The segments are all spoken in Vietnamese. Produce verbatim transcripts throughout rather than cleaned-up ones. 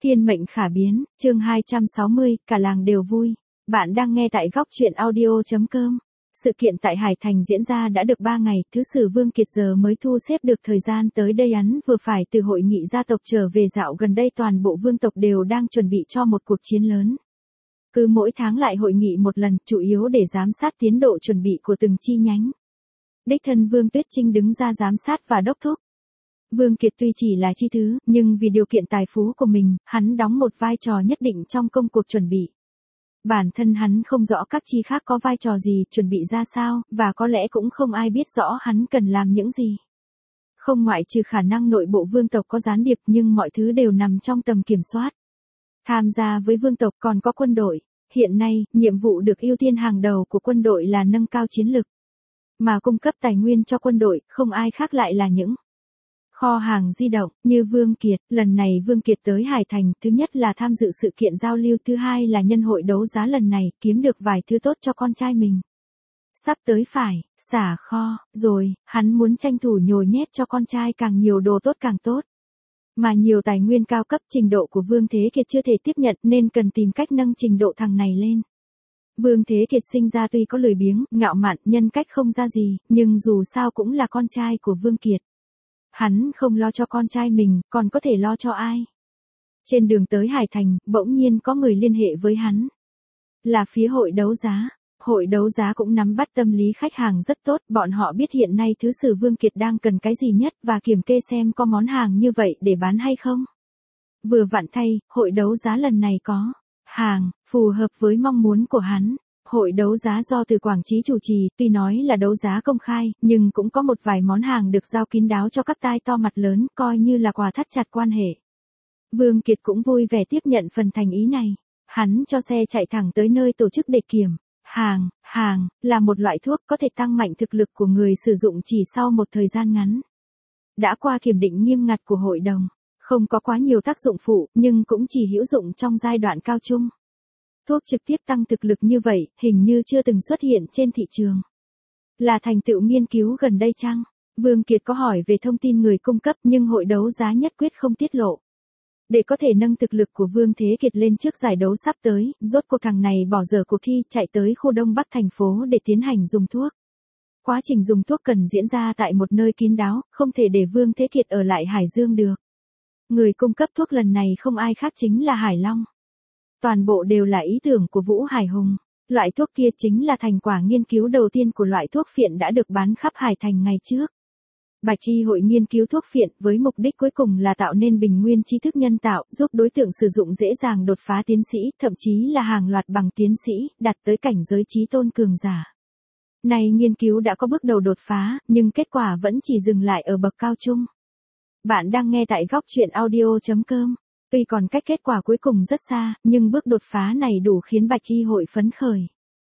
Thiên mệnh khả biến, chương hai trăm sáu mươi, cả làng đều vui. Bạn đang nghe tại góc truyện audio chấm com. Sự kiện tại Hải Thành diễn ra đã được ba ngày, Thứ sử Vương Kiệt giờ mới thu xếp được thời gian tới đây. Hắn vừa phải từ hội nghị gia tộc trở về. Dạo gần đây toàn bộ vương tộc đều đang chuẩn bị cho một cuộc chiến lớn. Cứ mỗi tháng lại hội nghị một lần, chủ yếu để giám sát tiến độ chuẩn bị của từng chi nhánh. Đích thân Vương Tuyết Trinh đứng ra giám sát và đốc thúc. Vương Kiệt tuy chỉ là chi thứ, nhưng vì điều kiện tài phú của mình, hắn đóng một vai trò nhất định trong công cuộc chuẩn bị. Bản thân hắn không rõ các chi khác có vai trò gì, chuẩn bị ra sao, và có lẽ cũng không ai biết rõ hắn cần làm những gì. Không ngoại trừ khả năng nội bộ vương tộc có gián điệp, nhưng mọi thứ đều nằm trong tầm kiểm soát. Tham gia với vương tộc còn có quân đội. Hiện nay, nhiệm vụ được ưu tiên hàng đầu của quân đội là nâng cao chiến lực. Mà cung cấp tài nguyên cho quân đội, không ai khác lại là những kho hàng di động, như Vương Kiệt. Lần này Vương Kiệt tới Hải Thành, thứ nhất là tham dự sự kiện giao lưu, thứ hai là nhân hội đấu giá lần này, kiếm được vài thứ tốt cho con trai mình. Sắp tới phải, xả kho, rồi, hắn muốn tranh thủ nhồi nhét cho con trai càng nhiều đồ tốt càng tốt. Mà nhiều tài nguyên cao cấp trình độ của Vương Thế Kiệt chưa thể tiếp nhận nên cần tìm cách nâng trình độ thằng này lên. Vương Thế Kiệt sinh ra tuy có lười biếng, ngạo mạn, nhân cách không ra gì, nhưng dù sao cũng là con trai của Vương Kiệt. Hắn không lo cho con trai mình, còn có thể lo cho ai? Trên đường tới Hải Thành, bỗng nhiên có người liên hệ với hắn. Là phía hội đấu giá. Hội đấu giá cũng nắm bắt tâm lý khách hàng rất tốt, bọn họ biết hiện nay Thứ sử Vương Kiệt đang cần cái gì nhất và kiểm kê xem có món hàng như vậy để bán hay không. Vừa vặn thay, hội đấu giá lần này có hàng phù hợp với mong muốn của hắn. Hội đấu giá do Từ Quảng Chí chủ trì, tuy nói là đấu giá công khai, nhưng cũng có một vài món hàng được giao kín đáo cho các tai to mặt lớn, coi như là quà thắt chặt quan hệ. Vương Kiệt cũng vui vẻ tiếp nhận phần thành ý này. Hắn cho xe chạy thẳng tới nơi tổ chức để kiểm hàng. Hàng là một loại thuốc có thể tăng mạnh thực lực của người sử dụng chỉ sau một thời gian ngắn. Đã qua kiểm định nghiêm ngặt của hội đồng, không có quá nhiều tác dụng phụ, nhưng cũng chỉ hữu dụng trong giai đoạn cao trung. Thuốc trực tiếp tăng thực lực như vậy, hình như chưa từng xuất hiện trên thị trường. Là thành tựu nghiên cứu gần đây chăng? Vương Kiệt có hỏi về thông tin người cung cấp nhưng hội đấu giá nhất quyết không tiết lộ. Để có thể nâng thực lực của Vương Thế Kiệt lên trước giải đấu sắp tới, rốt cuộc thằng này bỏ dở cuộc thi chạy tới khu Đông Bắc thành phố để tiến hành dùng thuốc. Quá trình dùng thuốc cần diễn ra tại một nơi kín đáo, không thể để Vương Thế Kiệt ở lại Hải Dương được. Người cung cấp thuốc lần này không ai khác chính là Hải Long. Toàn bộ đều là ý tưởng của Vũ Hải Hùng. Loại thuốc kia chính là thành quả nghiên cứu đầu tiên của loại thuốc phiện đã được bán khắp Hải Thành ngày trước. Bạch Y hội nghiên cứu thuốc phiện với mục đích cuối cùng là tạo nên bình nguyên trí thức nhân tạo, giúp đối tượng sử dụng dễ dàng đột phá tiến sĩ, thậm chí là hàng loạt bằng tiến sĩ, đạt tới cảnh giới trí tôn cường giả. Nay nghiên cứu đã có bước đầu đột phá, nhưng kết quả vẫn chỉ dừng lại ở bậc cao trung. Bạn đang nghe tại góc truyện audio chấm com. Tuy còn cách kết quả cuối cùng rất xa, nhưng bước đột phá này đủ khiến Bạch Y hội phấn khởi.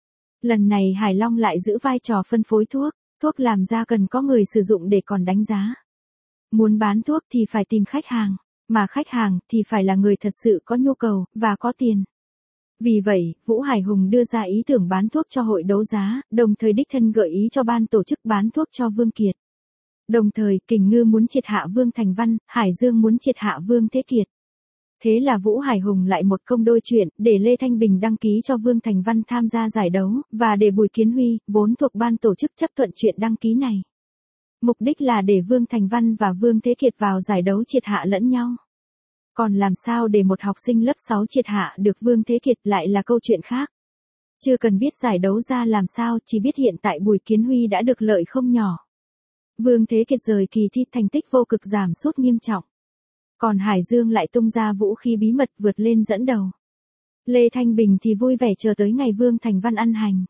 Lần này Hải Long lại giữ vai trò phân phối thuốc, thuốc làm ra cần có người sử dụng để còn đánh giá. Muốn bán thuốc thì phải tìm khách hàng, mà khách hàng thì phải là người thật sự có nhu cầu, và có tiền. Vì vậy, Vũ Hải Hùng đưa ra ý tưởng bán thuốc cho hội đấu giá, đồng thời đích thân gợi ý cho ban tổ chức bán thuốc cho Vương Kiệt. Đồng thời, Kình Ngư muốn triệt hạ Vương Thành Văn, Hải Dương muốn triệt hạ Vương Thế Kiệt. Thế là Vũ Hải Hùng lại một công đôi chuyện, để Lê Thanh Bình đăng ký cho Vương Thành Văn tham gia giải đấu, và để Bùi Kiến Huy, vốn thuộc ban tổ chức chấp thuận chuyện đăng ký này. Mục đích là để Vương Thành Văn và Vương Thế Kiệt vào giải đấu triệt hạ lẫn nhau. Còn làm sao để một học sinh lớp sáu triệt hạ được Vương Thế Kiệt lại là câu chuyện khác. Chưa cần biết giải đấu ra làm sao, chỉ biết hiện tại Bùi Kiến Huy đã được lợi không nhỏ. Vương Thế Kiệt rời kỳ thi thành tích vô cực giảm sút nghiêm trọng. Còn Hải Dương lại tung ra vũ khí bí mật vượt lên dẫn đầu. Lê Thanh Bình thì vui vẻ chờ tới ngày Vương Thành Văn ăn hành.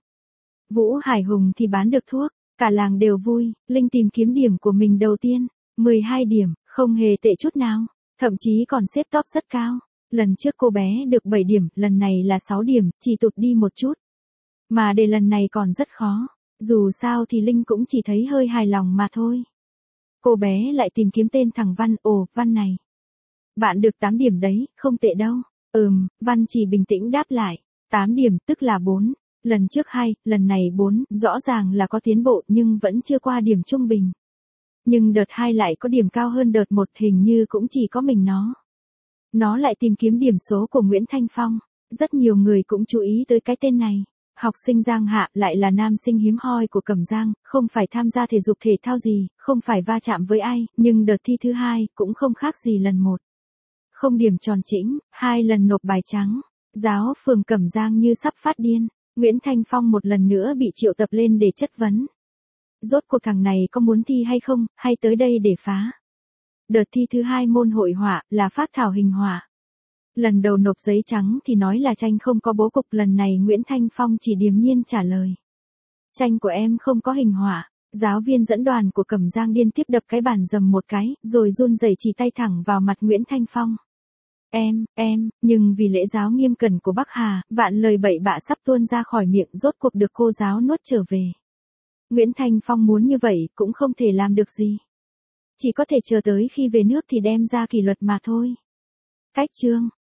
Vũ Hải Hùng thì bán được thuốc, cả làng đều vui. Linh tìm kiếm điểm của mình đầu tiên, mười hai điểm, không hề tệ chút nào, thậm chí còn xếp top rất cao. Lần trước cô bé được bảy điểm, lần này là sáu điểm, chỉ tụt đi một chút. Mà đề lần này còn rất khó, dù sao thì Linh cũng chỉ thấy hơi hài lòng mà thôi. Cô bé lại tìm kiếm tên thằng Văn, ồ, Văn này. Bạn được tám điểm đấy, không tệ đâu. Ừm, Văn chỉ bình tĩnh đáp lại. tám điểm, tức là bốn. Lần trước hai, lần này bốn, rõ ràng là có tiến bộ nhưng vẫn chưa qua điểm trung bình. Nhưng đợt hai lại có điểm cao hơn đợt một, hình như cũng chỉ có mình nó. Nó lại tìm kiếm điểm số của Nguyễn Thanh Phong. Rất nhiều người cũng chú ý tới cái tên này. Học sinh Giang Hạ lại là nam sinh hiếm hoi của Cẩm Giang, không phải tham gia thể dục thể thao gì, không phải va chạm với ai, nhưng đợt thi thứ hai cũng không khác gì lần một. Không điểm tròn chỉnh, hai lần nộp bài trắng. Giáo phường Cẩm Giang như sắp phát điên. Nguyễn Thanh Phong một lần nữa bị triệu tập lên để chất vấn. Rốt cuộc thằng này có muốn thi hay không, hay tới đây để phá? Đợt thi thứ hai môn hội họa là phát thảo hình họa. Lần đầu nộp giấy trắng thì nói là tranh không có bố cục, lần này Nguyễn Thanh Phong chỉ điềm nhiên trả lời. Tranh của em không có hình họa. Giáo viên dẫn đoàn của Cẩm Giang điên tiếp đập cái bàn dầm một cái, rồi run rẩy chỉ tay thẳng vào mặt Nguyễn Thanh Phong. Em, em, nhưng vì lễ giáo nghiêm cẩn của Bắc Hà, vạn lời bậy bạ sắp tuôn ra khỏi miệng rốt cuộc được cô giáo nuốt trở về. Nguyễn Thanh Phong muốn như vậy cũng không thể làm được gì. Chỉ có thể chờ tới khi về nước thì đem ra kỷ luật mà thôi. Cách chương